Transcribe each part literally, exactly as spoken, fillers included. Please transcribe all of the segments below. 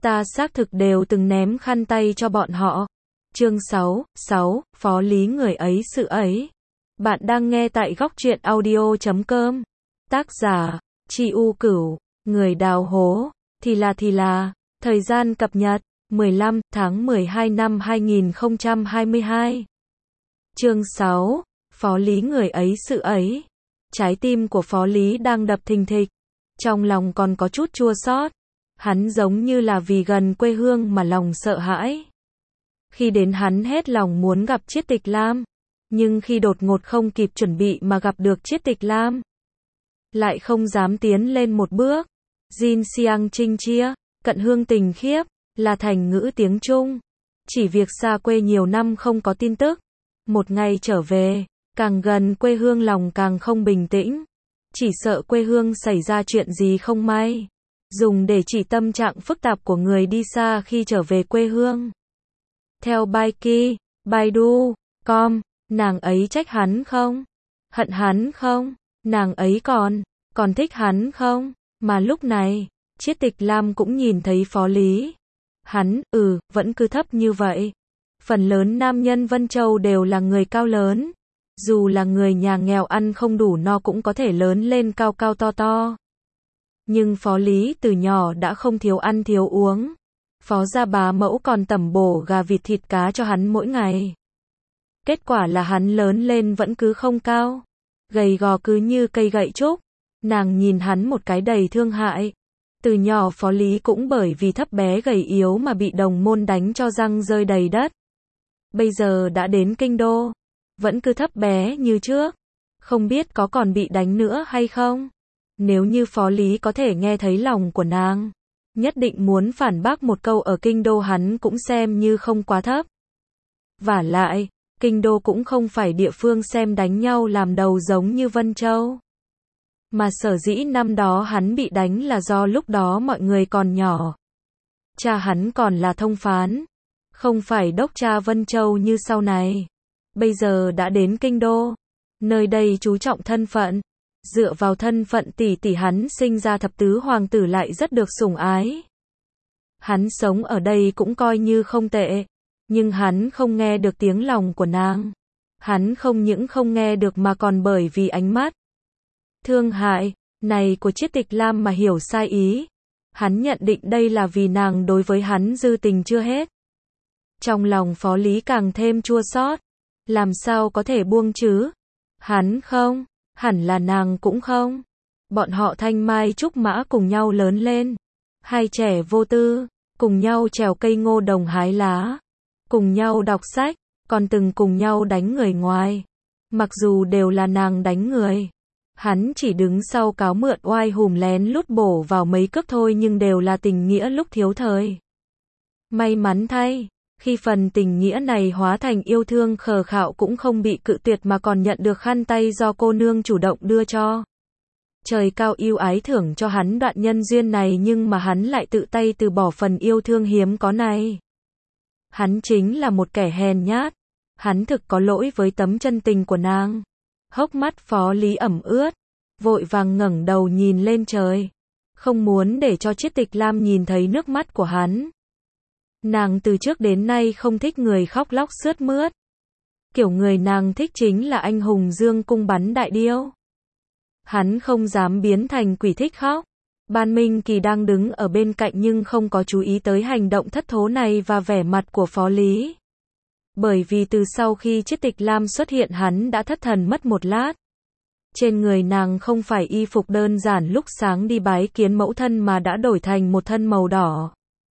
Ta xác thực đều từng ném khăn tay cho bọn họ. Chương sáu, sáu, Phó Lý người ấy sự ấy. Bạn đang nghe tại góc truyện audio chấm com. Tác giả, Chi U Cửu, người đào hố, thì là thì là, thời gian cập nhật, mười lăm tháng mười hai năm hai nghìn không trăm hai mươi hai. Chương sáu, Phó Lý người ấy sự ấy. Trái tim của Phó Lý đang đập thình thịch, trong lòng còn có chút chua xót. Hắn giống như là vì gần quê hương mà lòng sợ hãi. Khi đến hắn hết lòng muốn gặp Chiết Tịch Lam, nhưng khi đột ngột không kịp chuẩn bị mà gặp được Chiết Tịch Lam, lại không dám tiến lên một bước. Jin Xiang Trinh Chia, cận hương tình khiếp, là thành ngữ tiếng Trung. Chỉ việc xa quê nhiều năm không có tin tức, một ngày trở về, càng gần quê hương lòng càng không bình tĩnh. Chỉ sợ quê hương xảy ra chuyện gì không may, dùng để chỉ tâm trạng phức tạp của người đi xa khi trở về quê hương. Theo Baiki, Baidu, com, nàng ấy trách hắn không? Hận hắn không? Nàng ấy còn, còn thích hắn không? Mà lúc này, Chiết Tịch Lam cũng nhìn thấy Phó Lý. Hắn, ừ, vẫn cứ thấp như vậy. Phần lớn nam nhân Vân Châu đều là người cao lớn. Dù là người nhà nghèo ăn không đủ no cũng có thể lớn lên cao cao to to. Nhưng Phó Lý từ nhỏ đã không thiếu ăn thiếu uống. Phó gia bá mẫu còn tẩm bổ gà vịt thịt cá cho hắn mỗi ngày. Kết quả là hắn lớn lên vẫn cứ không cao, gầy gò cứ như cây gậy trúc. Nàng nhìn hắn một cái đầy thương hại. Từ nhỏ Phó Lý cũng bởi vì thấp bé gầy yếu mà bị đồng môn đánh cho răng rơi đầy đất. Bây giờ đã đến kinh đô, vẫn cứ thấp bé như trước, không biết có còn bị đánh nữa hay không. Nếu như Phó Lý có thể nghe thấy lòng của nàng, nhất định muốn phản bác một câu ở kinh đô hắn cũng xem như không quá thấp. Vả lại, kinh đô cũng không phải địa phương xem đánh nhau làm đầu giống như Vân Châu. Mà sở dĩ năm đó hắn bị đánh là do lúc đó mọi người còn nhỏ. Cha hắn còn là thông phán, không phải đốc cha Vân Châu như sau này. Bây giờ đã đến kinh đô, nơi đây chú trọng thân phận. Dựa vào thân phận tỷ tỷ hắn sinh ra thập tứ hoàng tử lại rất được sủng ái. Hắn sống ở đây cũng coi như không tệ, nhưng hắn không nghe được tiếng lòng của nàng. Hắn không những không nghe được mà còn bởi vì ánh mắt thương hại này của Chiết Tịch Lam mà hiểu sai ý. Hắn nhận định đây là vì nàng đối với hắn dư tình chưa hết. Trong lòng Phó Lý càng thêm chua xót. Làm sao có thể buông chứ? Hắn không, hẳn là nàng cũng không. Bọn họ thanh mai trúc mã cùng nhau lớn lên. Hai trẻ vô tư, cùng nhau trèo cây ngô đồng hái lá. Cùng nhau đọc sách, còn từng cùng nhau đánh người ngoài. Mặc dù đều là nàng đánh người, hắn chỉ đứng sau cáo mượn oai hùm lén lút bổ vào mấy cước thôi, nhưng đều là tình nghĩa lúc thiếu thời. May mắn thay, khi phần tình nghĩa này hóa thành yêu thương khờ khạo cũng không bị cự tuyệt mà còn nhận được khăn tay do cô nương chủ động đưa cho. Trời cao yêu ái thưởng cho hắn đoạn nhân duyên này, nhưng mà hắn lại tự tay từ bỏ phần yêu thương hiếm có này. Hắn chính là một kẻ hèn nhát. Hắn thực có lỗi với tấm chân tình của nàng. Hốc mắt Phó Lý ẩm ướt, vội vàng ngẩng đầu nhìn lên trời, không muốn để cho Chiết Tịch Lam nhìn thấy nước mắt của hắn. Nàng từ trước đến nay không thích người khóc lóc sướt mướt. Kiểu người nàng thích chính là anh hùng dương cung bắn đại điêu. Hắn không dám biến thành quỷ thích khóc. Ban Minh Kỳ đang đứng ở bên cạnh nhưng không có chú ý tới hành động thất thố này và vẻ mặt của Phó Lý. Bởi vì từ sau khi Chiết Tịch Lam xuất hiện hắn đã thất thần mất một lát. Trên người nàng không phải y phục đơn giản lúc sáng đi bái kiến mẫu thân mà đã đổi thành một thân màu đỏ.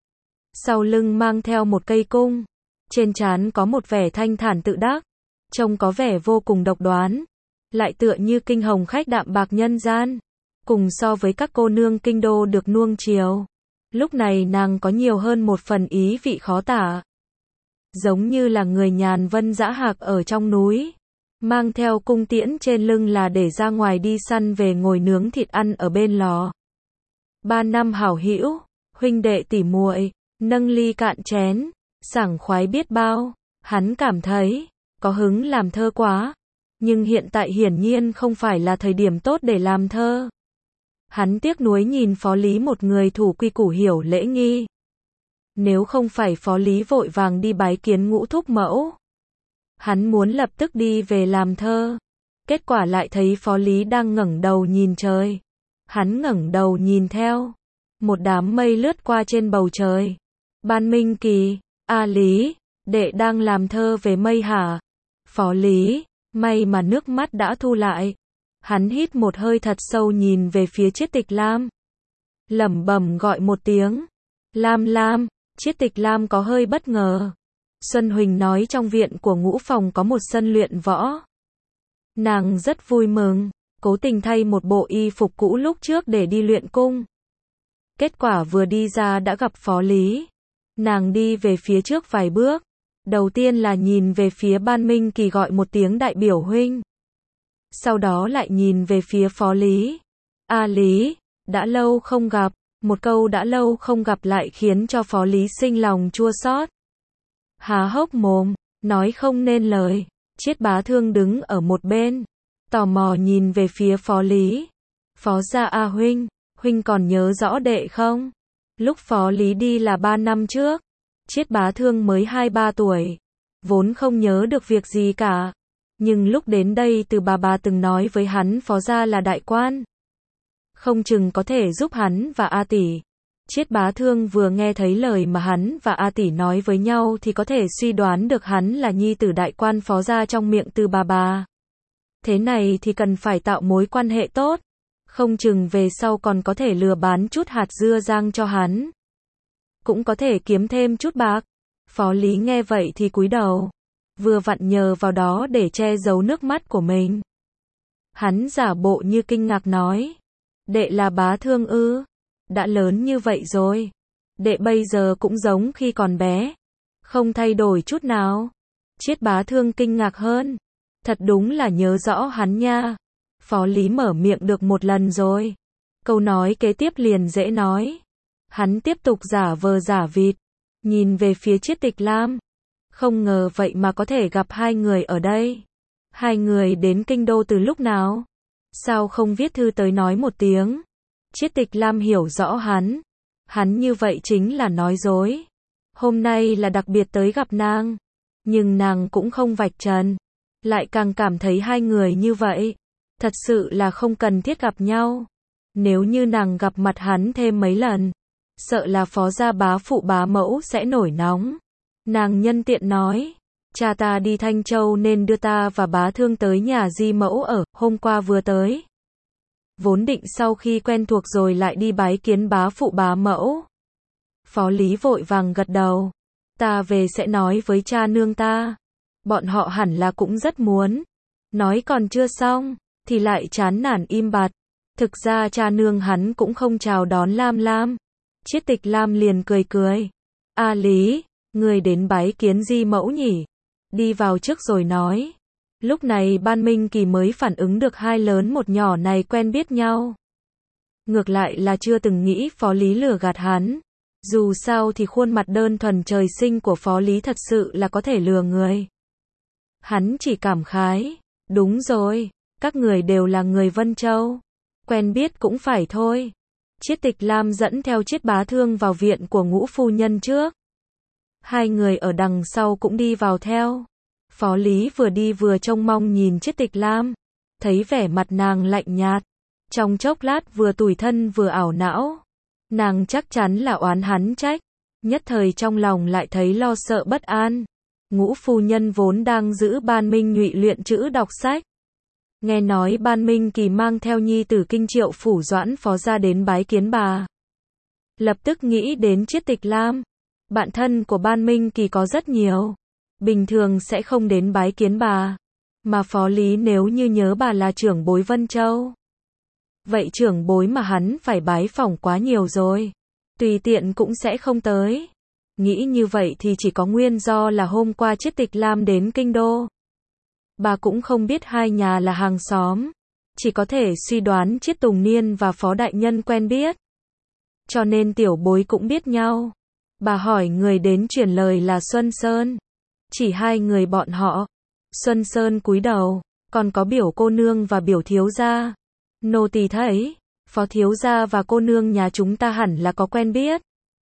Sau lưng mang theo một cây cung. Trên trán có một vẻ thanh thản tự đắc. Trông có vẻ vô cùng độc đoán. Lại tựa như kinh hồng khách đạm bạc nhân gian. Cùng so với các cô nương kinh đô được nuông chiều, lúc này nàng có nhiều hơn một phần ý vị khó tả. Giống như là người nhàn vân dã hạc ở trong núi. Mang theo cung tiễn trên lưng là để ra ngoài đi săn về ngồi nướng thịt ăn ở bên lò. Ba năm hảo hữu, huynh đệ tỉ muội, nâng ly cạn chén, sảng khoái biết bao. Hắn cảm thấy, có hứng làm thơ quá. Nhưng hiện tại hiển nhiên không phải là thời điểm tốt để làm thơ. Hắn tiếc nuối nhìn Phó Lý, một người thủ quy củ hiểu lễ nghi. Nếu không phải Phó Lý vội vàng đi bái kiến Ngũ thúc mẫu. Hắn muốn lập tức đi về làm thơ. Kết quả lại thấy Phó Lý đang ngẩng đầu nhìn trời. Hắn ngẩng đầu nhìn theo. Một đám mây lướt qua trên bầu trời. Ban Minh Kỳ, a Lý, đệ đang làm thơ về mây hả? Phó Lý, may mà nước mắt đã thu lại. Hắn hít một hơi thật sâu nhìn về phía Chiết Tịch Lam. Lẩm bẩm gọi một tiếng. Lam Lam, Chiết Tịch Lam có hơi bất ngờ. Xuân Huỳnh nói trong viện của Ngũ phòng có một sân luyện võ. Nàng rất vui mừng, cố tình thay một bộ y phục cũ lúc trước để đi luyện cung. Kết quả vừa đi ra đã gặp Phó Lý. Nàng đi về phía trước vài bước. Đầu tiên là nhìn về phía Ban Minh Kỳ gọi một tiếng đại biểu huynh. Sau đó lại nhìn về phía Phó Lý. A Lý, đã lâu không gặp. Một câu đã lâu không gặp lại khiến cho Phó Lý sinh lòng chua xót. Há hốc mồm, nói không nên lời. Chiết Bá Thương đứng ở một bên, tò mò nhìn về phía Phó Lý. Phó gia A huynh, huynh còn nhớ rõ đệ không? Lúc Phó Lý đi là ba năm trước. Chiết Bá Thương mới hai ba tuổi, vốn không nhớ được việc gì cả. Nhưng lúc đến đây từ bà bà từng nói với hắn Phó gia là đại quan. Không chừng có thể giúp hắn và A tỷ. Chiết Bá Thương vừa nghe thấy lời mà hắn và A tỷ nói với nhau thì có thể suy đoán được hắn là nhi tử đại quan Phó gia trong miệng từ bà bà. Thế này thì cần phải tạo mối quan hệ tốt. Không chừng về sau còn có thể lừa bán chút hạt dưa rang cho hắn. Cũng có thể kiếm thêm chút bạc. Phó Lý nghe vậy thì cúi đầu. Vừa vặn nhờ vào đó để che giấu nước mắt của mình. Hắn giả bộ như kinh ngạc nói. Đệ là Bá Thương ư? Đã lớn như vậy rồi. Đệ bây giờ cũng giống khi còn bé. Không thay đổi chút nào. Chiết Bá Thương kinh ngạc hơn. Thật đúng là nhớ rõ hắn nha. Phó Lý mở miệng được một lần rồi. Câu nói kế tiếp liền dễ nói. Hắn tiếp tục giả vờ giả vịt. Nhìn về phía Chiết Tịch Lam. Không ngờ vậy mà có thể gặp hai người ở đây. Hai người đến kinh đô từ lúc nào? Sao không viết thư tới nói một tiếng? Chiết Tịch Lam hiểu rõ hắn. Hắn như vậy chính là nói dối. Hôm nay là đặc biệt tới gặp nàng. Nhưng nàng cũng không vạch trần. Lại càng cảm thấy hai người như vậy. Thật sự là không cần thiết gặp nhau. Nếu như nàng gặp mặt hắn thêm mấy lần. Sợ là Phó gia bá phụ bá mẫu sẽ nổi nóng. Nàng nhân tiện nói. Cha ta đi Thanh Châu nên đưa ta và Bá Thương tới nhà di mẫu ở, hôm qua vừa tới. Vốn định sau khi quen thuộc rồi lại đi bái kiến bá phụ bá mẫu. Phó Lý vội vàng gật đầu. Ta về sẽ nói với cha nương ta. Bọn họ hẳn là cũng rất muốn. Nói còn chưa xong, thì lại chán nản im bặt. Thực ra cha nương hắn cũng không chào đón Lam Lam. Chiết Tịch Lam liền cười cười. A Lý, người đến bái kiến di mẫu nhỉ? Đi vào trước rồi nói. Lúc này Ban Minh Kỳ mới phản ứng được hai lớn một nhỏ này quen biết nhau. Ngược lại là chưa từng nghĩ Phó Lý lừa gạt hắn. Dù sao thì khuôn mặt đơn thuần trời sinh của Phó Lý thật sự là có thể lừa người. Hắn chỉ cảm khái. Đúng rồi, các người đều là người Vân Châu. Quen biết cũng phải thôi. Chiết Tịch Lam dẫn theo Chiết Bá Thương vào viện của Ngũ phu nhân trước. Hai người ở đằng sau cũng đi vào theo. Phó Lý vừa đi vừa trông mong nhìn Chiết Tịch Lam. Thấy vẻ mặt nàng lạnh nhạt. Trong chốc lát vừa tủi thân vừa ảo não. Nàng chắc chắn là oán hắn trách. Nhất thời trong lòng lại thấy lo sợ bất an. Ngũ phu nhân vốn đang giữ Ban Minh Nhụy luyện chữ đọc sách. Nghe nói Ban Minh Kỳ mang theo nhi tử Kinh Triệu phủ Doãn Phó gia đến bái kiến bà. Lập tức nghĩ đến Chiết Tịch Lam. Bạn thân của Ban Minh Kỳ có rất nhiều. Bình thường sẽ không đến bái kiến bà. Mà Phó Lý nếu như nhớ bà là trưởng bối Vân Châu. Vậy trưởng bối mà hắn phải bái phỏng quá nhiều rồi. Tùy tiện cũng sẽ không tới. Nghĩ như vậy thì chỉ có nguyên do là hôm qua Chiết Tịch Lam đến kinh đô. Bà cũng không biết hai nhà là hàng xóm. Chỉ có thể suy đoán Chiết Tùng Niên và Phó Đại Nhân quen biết. Cho nên tiểu bối cũng biết nhau. Bà hỏi người đến truyền lời là Xuân Sơn. Chỉ hai người bọn họ. Xuân Sơn cúi đầu. Còn có biểu cô nương và biểu thiếu gia. Nô tỳ thấy, Phó thiếu gia và cô nương nhà chúng ta hẳn là có quen biết.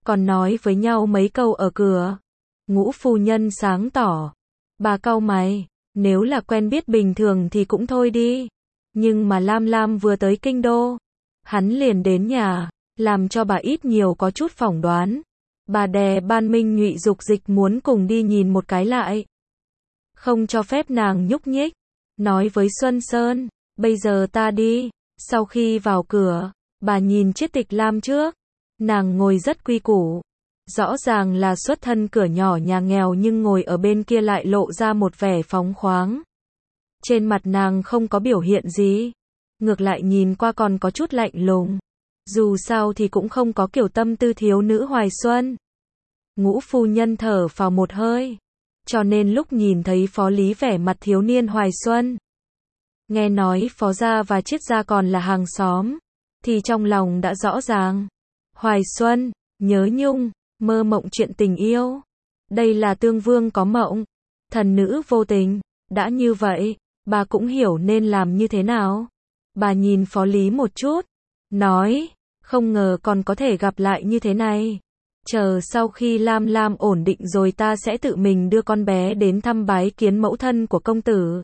còn nói với nhau mấy câu ở cửa. Ngũ phu nhân sáng tỏ. Bà cau mày, nếu là quen biết bình thường thì cũng thôi đi. Nhưng mà Lam Lam vừa tới kinh đô, hắn liền đến nhà, làm cho bà ít nhiều có chút phỏng đoán. Bà đè Ban Minh Nhụy dục dịch muốn cùng đi nhìn một cái lại. Không cho phép nàng nhúc nhích. Nói với Xuân Sơn, bây giờ ta đi. Sau khi vào cửa, bà nhìn Chiết Tịch Lam trước. Nàng ngồi rất quy củ. Rõ ràng là xuất thân cửa nhỏ nhà nghèo nhưng ngồi ở bên kia lại lộ ra một vẻ phóng khoáng. Trên mặt nàng không có biểu hiện gì. Ngược lại nhìn qua còn có chút lạnh lùng. Dù sao thì cũng không có kiểu tâm tư thiếu nữ hoài xuân. Ngũ phu nhân thở phào một hơi. Cho nên lúc nhìn thấy Phó Lý vẻ mặt thiếu niên hoài xuân. Nghe nói Phó gia và Chiết gia còn là hàng xóm. Thì trong lòng đã rõ ràng. Hoài xuân, nhớ nhung, mơ mộng chuyện tình yêu. Đây là tương vương có mộng. Thần nữ vô tình. Đã như vậy, bà cũng hiểu nên làm như thế nào. Bà nhìn Phó Lý một chút. Nói, không ngờ còn có thể gặp lại như thế này. Chờ sau khi Lam Lam ổn định rồi ta sẽ tự mình đưa con bé đến thăm bái kiến mẫu thân của công tử.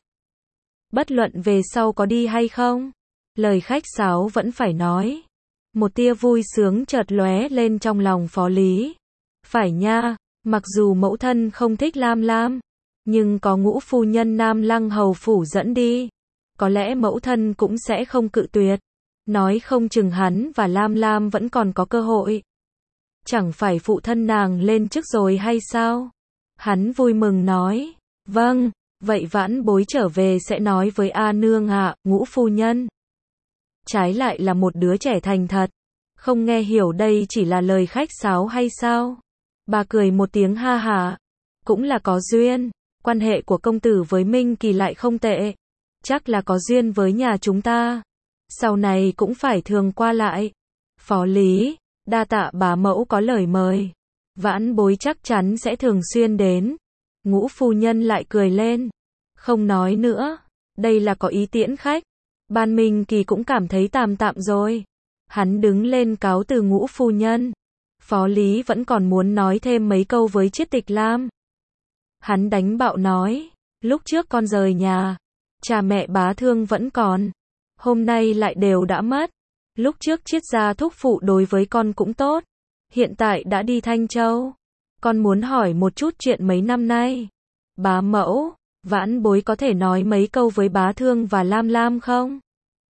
Bất luận về sau có đi hay không, lời khách sáo vẫn phải nói. Một tia vui sướng chợt lóe lên trong lòng Phó Lý. Phải nha, mặc dù mẫu thân không thích Lam Lam, nhưng có Ngũ phu nhân Nam Lăng hầu phủ dẫn đi, có lẽ mẫu thân cũng sẽ không cự tuyệt. Nói không chừng hắn và Lam Lam vẫn còn có cơ hội. Chẳng phải phụ thân nàng lên trước rồi hay sao? Hắn vui mừng nói. Vâng, vậy vãn bối trở về sẽ nói với A nương ạ, Ngũ phu nhân. Trái lại là một đứa trẻ thành thật. Không nghe hiểu đây chỉ là lời khách sáo hay sao? Bà cười một tiếng ha hả. Cũng là có duyên. Quan hệ của công tử với Minh Kỳ lại không tệ. Chắc là có duyên với nhà chúng ta. Sau này cũng phải thường qua lại. Phó Lý, đa tạ bá mẫu có lời mời. Vãn bối chắc chắn sẽ thường xuyên đến. Ngũ phu nhân lại cười lên. Không nói nữa. Đây là có ý tiễn khách. Ban Minh Kỳ cũng cảm thấy tạm tạm rồi. Hắn đứng lên cáo từ Ngũ phu nhân. Phó Lý vẫn còn muốn nói thêm mấy câu với Chiết Tịch Lam. Hắn đánh bạo nói. Lúc trước con rời nhà. Cha mẹ bá thương vẫn còn. Hôm nay lại đều đã mất. Lúc trước Chiết gia thúc phụ đối với con cũng tốt. Hiện tại đã đi Thanh Châu. Con muốn hỏi một chút chuyện mấy năm nay. Bá mẫu, vãn bối có thể nói mấy câu với bá thương và Lam Lam không?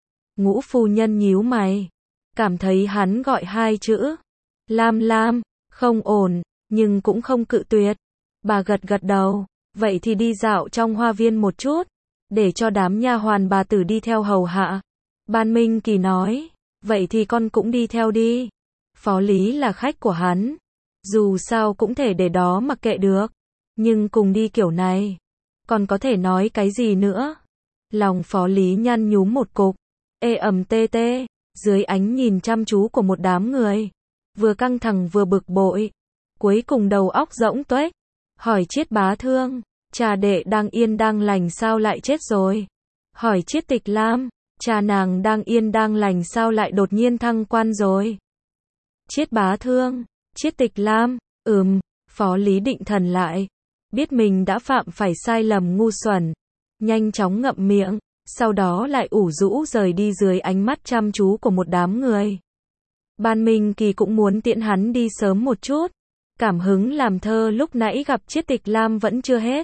Ngũ phu nhân nhíu mày. Cảm thấy hắn gọi hai chữ. Lam Lam, không ổn, nhưng cũng không cự tuyệt. Bà gật gật đầu. Vậy thì đi dạo trong hoa viên một chút. Để cho đám nha hoàn bà tử đi theo hầu hạ. Ban Minh Kỳ nói. Vậy thì con cũng đi theo đi. Phó Lý là khách của hắn. Dù sao cũng thể để đó mặc kệ được. Nhưng cùng đi kiểu này. Còn có thể nói cái gì nữa. Lòng Phó Lý nhăn nhúm một cục. Ê ẩm tê tê. Dưới ánh nhìn chăm chú của một đám người. Vừa căng thẳng vừa bực bội. Cuối cùng đầu óc rỗng tuếch. Hỏi Chiết bá thương. Cha đệ đang yên đang lành sao lại chết rồi? Hỏi Chiết Tịch Lam. Cha nàng đang yên đang lành sao lại đột nhiên thăng quan rồi? Chiết bá thương. Chiết Tịch Lam. Ừm. Phó Lý định thần lại. Biết mình đã phạm phải sai lầm ngu xuẩn. Nhanh chóng ngậm miệng. Sau đó lại ủ rũ rời đi dưới ánh mắt chăm chú của một đám người. Ban Minh Kỳ cũng muốn tiễn hắn đi sớm một chút. Cảm hứng làm thơ lúc nãy gặp Chiết Tịch Lam vẫn chưa hết.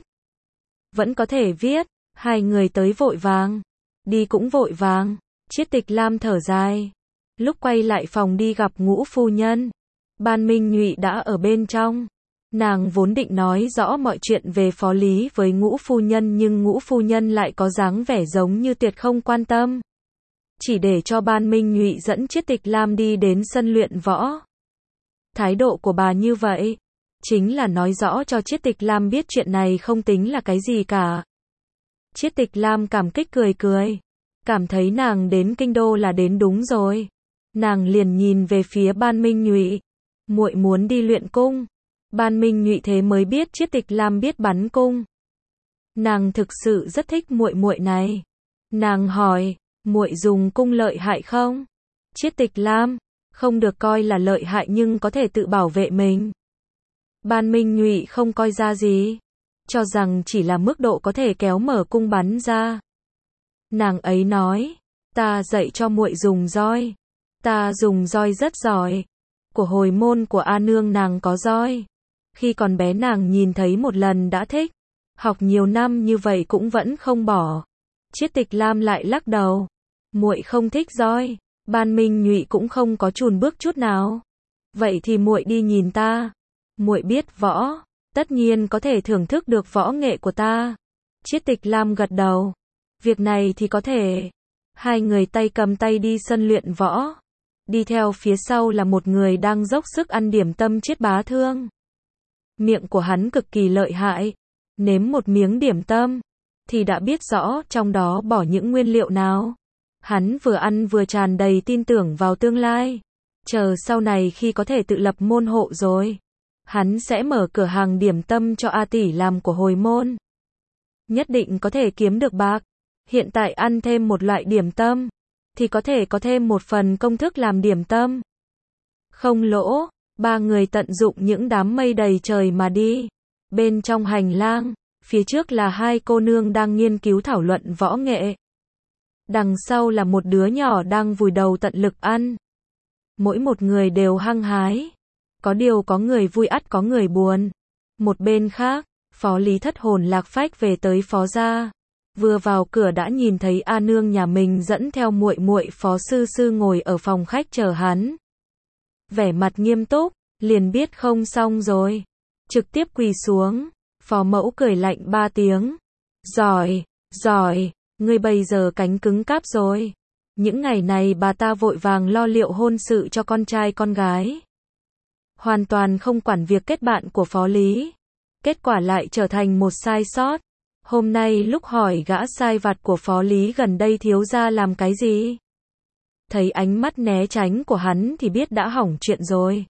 Vẫn có thể viết. Hai người tới vội vàng. Đi cũng vội vàng. Chiết Tịch Lam thở dài. Lúc quay lại phòng đi gặp Ngũ phu nhân. Ban Minh Nhụy đã ở bên trong. Nàng vốn định nói rõ mọi chuyện về Phó Lý với Ngũ phu nhân nhưng Ngũ phu nhân lại có dáng vẻ giống như tuyệt không quan tâm. Chỉ để cho Ban Minh Nhụy dẫn Chiết Tịch Lam đi đến sân luyện võ. Thái độ của bà như vậy, chính là nói rõ cho Chiết Tịch Lam biết chuyện này không tính là cái gì cả. Chiết Tịch Lam cảm kích cười cười. Cảm thấy nàng đến kinh đô là đến đúng rồi. Nàng liền nhìn về phía Ban Minh Nhụy. Muội muốn đi luyện cung. Ban Minh Nhụy thế mới biết Chiết Tịch Lam biết bắn cung. Nàng thực sự rất thích muội muội này. Nàng hỏi, muội dùng cung lợi hại không? Chiết Tịch Lam, không được coi là lợi hại nhưng có thể tự bảo vệ mình. Ban Minh Nhụy không coi ra gì, cho rằng chỉ là mức độ có thể kéo mở cung bắn ra. Nàng ấy nói, ta dạy cho muội dùng roi, ta dùng roi rất giỏi. Của hồi môn của A Nương nàng có roi. Khi còn bé nàng nhìn thấy một lần đã thích, học nhiều năm như vậy cũng vẫn không bỏ. Chiết Tịch Lam lại lắc đầu, muội không thích roi. Ban Minh Nhụy cũng không có chùn bước chút nào. Vậy thì muội đi nhìn ta. Muội biết võ, tất nhiên có thể thưởng thức được võ nghệ của ta. Chiết Tịch Lam gật đầu. Việc này thì có thể. Hai người tay cầm tay đi sân luyện võ. Đi theo phía sau là một người đang dốc sức ăn điểm tâm Chiết Bá Thương. Miệng của hắn cực kỳ lợi hại. Nếm một miếng điểm tâm, thì đã biết rõ trong đó bỏ những nguyên liệu nào. Hắn vừa ăn vừa tràn đầy tin tưởng vào tương lai. Chờ sau này khi có thể tự lập môn hộ rồi, hắn sẽ mở cửa hàng điểm tâm cho A tỷ làm của hồi môn. Nhất định có thể kiếm được bạc. Hiện tại ăn thêm một loại điểm tâm, thì có thể có thêm một phần công thức làm điểm tâm. Không lỗ, ba người tận dụng những đám mây đầy trời mà đi. Bên trong hành lang, phía trước là hai cô nương đang nghiên cứu thảo luận võ nghệ. Đằng sau là một đứa nhỏ đang vùi đầu tận lực ăn. Mỗi một người đều hăng hái. Có điều có người vui ắt có người buồn. Một bên khác, Phó Lý thất hồn lạc phách về tới Phó gia. Vừa vào cửa đã nhìn thấy A Nương nhà mình dẫn theo muội muội Phó Sư Sư ngồi ở phòng khách chờ hắn. Vẻ mặt nghiêm túc, liền biết không xong rồi. Trực tiếp quỳ xuống. Phó Mẫu cười lạnh ba tiếng. Giỏi, giỏi, ngươi bây giờ cánh cứng cáp rồi. Những ngày này bà ta vội vàng lo liệu hôn sự cho con trai con gái. Hoàn toàn không quản việc kết bạn của Phó Lý. Kết quả lại trở thành một sai sót. Hôm nay lúc hỏi gã sai vặt của Phó Lý gần đây thiếu gia làm cái gì? Thấy ánh mắt né tránh của hắn thì biết đã hỏng chuyện rồi.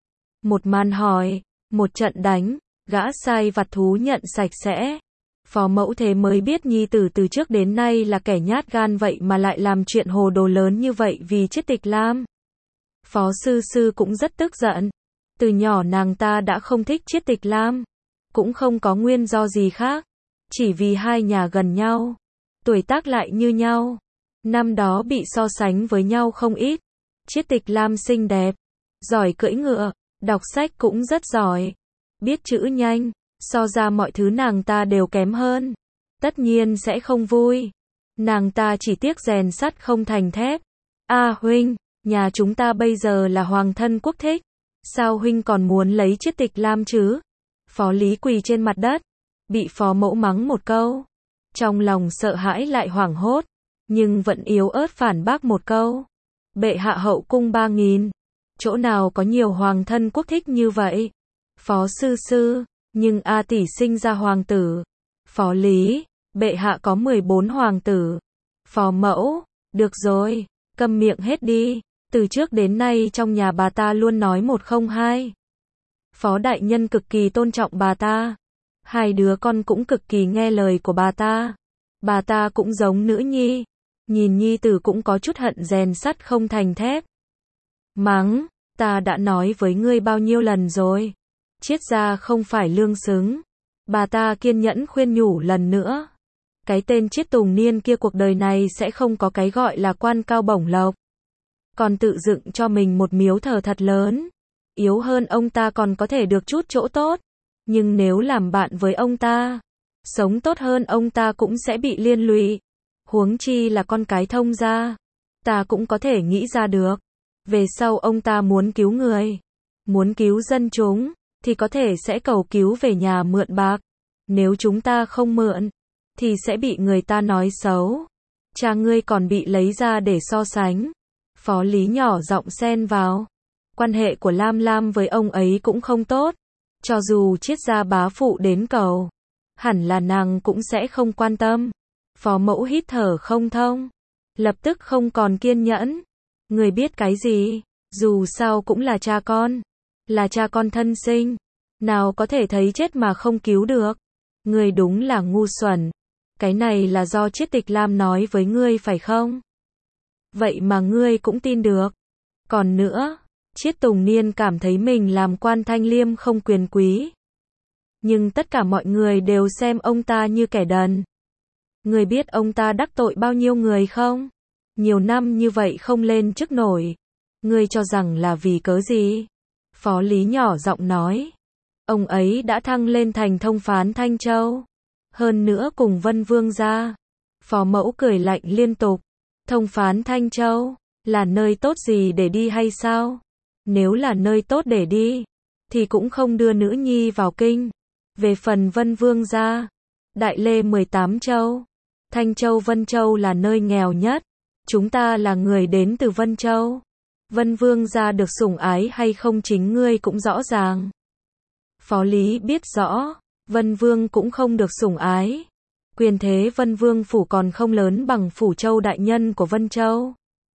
Một màn hỏi, một trận đánh, gã sai vặt thú nhận sạch sẽ. Phó Mẫu thế mới biết nhi tử từ trước đến nay là kẻ nhát gan vậy mà lại làm chuyện hồ đồ lớn như vậy vì Chiết Tịch Lam. Phó Sư Sư cũng rất tức giận. Từ nhỏ nàng ta đã không thích Chiết Tịch Lam. Cũng không có nguyên do gì khác. Chỉ vì hai nhà gần nhau. Tuổi tác lại như nhau. Năm đó bị so sánh với nhau không ít. Chiết Tịch Lam xinh đẹp. Giỏi cưỡi ngựa. Đọc sách cũng rất giỏi. Biết chữ nhanh. So ra mọi thứ nàng ta đều kém hơn. Tất nhiên sẽ không vui. Nàng ta chỉ tiếc rèn sắt không thành thép. A à, huynh, nhà chúng ta bây giờ là hoàng thân quốc thích. Sao huynh còn muốn lấy Chiết Tịch Lam chứ? Phó Lý quỳ trên mặt đất. Bị Phó Mẫu mắng một câu. Trong lòng sợ hãi lại hoảng hốt. Nhưng vẫn yếu ớt phản bác một câu. Bệ hạ hậu cung ba nghìn. Chỗ nào có nhiều hoàng thân quốc thích như vậy? Phó Sư Sư. Nhưng A tỷ sinh ra hoàng tử. Phó Lý. Bệ hạ có mười bốn hoàng tử. Phó Mẫu. Được rồi. Câm miệng hết đi. Từ trước đến nay trong nhà bà ta luôn nói một không hai. Phó đại nhân cực kỳ tôn trọng bà ta. Hai đứa con cũng cực kỳ nghe lời của bà ta. Bà ta cũng giống nữ nhi. Nhìn nhi tử cũng có chút hận rèn sắt không thành thép. Mắng, ta đã nói với ngươi bao nhiêu lần rồi. Chiết gia không phải lương xứng. Bà ta kiên nhẫn khuyên nhủ lần nữa. Cái tên Chiết Tùng Niên kia cuộc đời này sẽ không có cái gọi là quan cao bổng lộc. Còn tự dựng cho mình một miếu thờ thật lớn. Yếu hơn ông ta còn có thể được chút chỗ tốt. Nhưng nếu làm bạn với ông ta, sống tốt hơn ông ta cũng sẽ bị liên lụy. Huống chi là con cái thông gia. Ta cũng có thể nghĩ ra được. Về sau ông ta muốn cứu người, muốn cứu dân chúng, thì có thể sẽ cầu cứu về nhà mượn bạc. Nếu chúng ta không mượn, thì sẽ bị người ta nói xấu. Cha ngươi còn bị lấy ra để so sánh. Phó Lý nhỏ giọng xen vào. Quan hệ của Lam Lam với ông ấy cũng không tốt. Cho dù Chiết gia bá phụ đến cầu, hẳn là nàng cũng sẽ không quan tâm. Phó Mẫu hít thở không thông. Lập tức không còn kiên nhẫn. Người biết cái gì? Dù sao cũng là cha con. Là cha con thân sinh. Nào có thể thấy chết mà không cứu được. Người đúng là ngu xuẩn. Cái này là do Chiết Tịch Lam nói với ngươi phải không? Vậy mà ngươi cũng tin được. Còn nữa, Chiết Tùng Niên cảm thấy mình làm quan thanh liêm không quyền quý. Nhưng tất cả mọi người đều xem ông ta như kẻ đần. Người biết ông ta đắc tội bao nhiêu người không? Nhiều năm như vậy không lên chức nổi. Ngươi cho rằng là vì cớ gì? Phó Lý nhỏ giọng nói. Ông ấy đã thăng lên thành thông phán Thanh Châu. Hơn nữa cùng Vân Vương gia. Phó Mẫu cười lạnh liên tục. Thông phán Thanh Châu, là nơi tốt gì để đi hay sao? Nếu là nơi tốt để đi, thì cũng không đưa nữ nhi vào kinh. Về phần Vân Vương gia, Đại Lê mười tám châu, Thanh Châu Vân Châu là nơi nghèo nhất. Chúng ta là người đến từ Vân Châu. Vân Vương gia được sủng ái hay không chính ngươi cũng rõ ràng. Phó Lý biết rõ, Vân Vương cũng không được sủng ái. Quyền thế Vân Vương phủ còn không lớn bằng phủ Châu đại nhân của Vân Châu.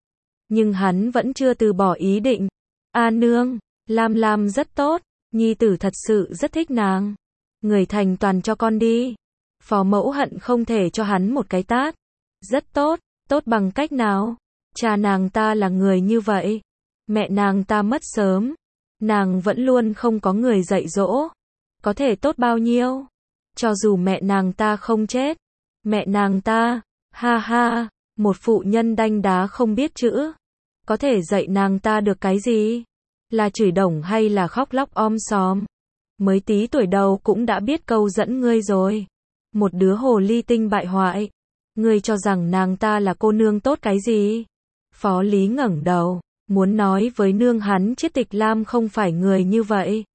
Nhưng hắn vẫn chưa từ bỏ ý định. A nương, Lam Lam rất tốt, nhi tử thật sự rất thích nàng. Người thành toàn cho con đi. Phó Mẫu hận không thể cho hắn một cái tát. Rất tốt, tốt bằng cách nào? Cha nàng ta là người như vậy. Mẹ nàng ta mất sớm. Nàng vẫn luôn không có người dạy dỗ. Có thể tốt bao nhiêu? Cho dù mẹ nàng ta không chết. Mẹ nàng ta, ha ha, một phụ nhân đanh đá không biết chữ. Có thể dạy nàng ta được cái gì? Là chửi đồng hay là khóc lóc om sòm? Mới tí tuổi đầu cũng đã biết câu dẫn ngươi rồi. Một đứa hồ ly tinh bại hoại. Ngươi cho rằng nàng ta là cô nương tốt cái gì? Phó Lý ngẩng đầu, muốn nói với nương hắn Chiết Tịch Lam không phải người như vậy.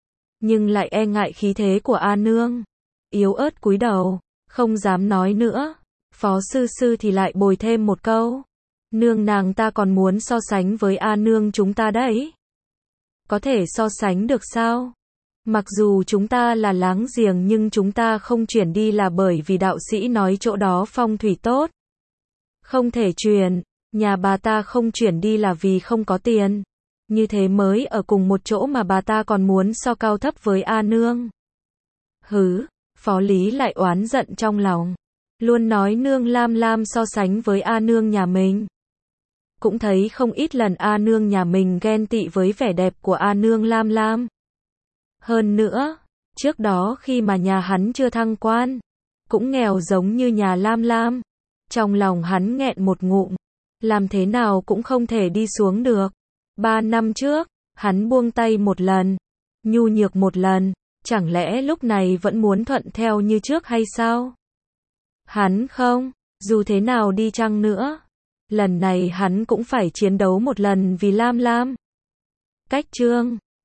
Nhưng lại e ngại khí thế của A nương. Yếu ớt cúi đầu, không dám nói nữa. Phó sư sư thì lại bồi thêm một câu. Nương nàng ta còn muốn so sánh với A nương chúng ta đấy. Có thể so sánh được sao? Mặc dù chúng ta là láng giềng nhưng chúng ta không chuyển đi là bởi vì đạo sĩ nói chỗ đó phong thủy tốt. Không thể chuyển, nhà bà ta không chuyển đi là vì không có tiền. Như thế mới ở cùng một chỗ mà bà ta còn muốn so cao thấp với A nương. Hứ, Phó Lý lại oán giận trong lòng. Luôn nói nương Lam Lam so sánh với A nương nhà mình. Cũng thấy không ít lần A nương nhà mình ghen tị với vẻ đẹp của A nương Lam Lam. Hơn nữa, trước đó khi mà nhà hắn chưa thăng quan, cũng nghèo giống như nhà Lam Lam. Trong lòng hắn nghẹn một ngụm, làm thế nào cũng không thể đi xuống được. Ba năm trước, hắn buông tay một lần, nhu nhược một lần, chẳng lẽ lúc này vẫn muốn thuận theo như trước hay sao? Hắn không, dù thế nào đi chăng nữa, lần này hắn cũng phải chiến đấu một lần vì Lam Lam. Cách chương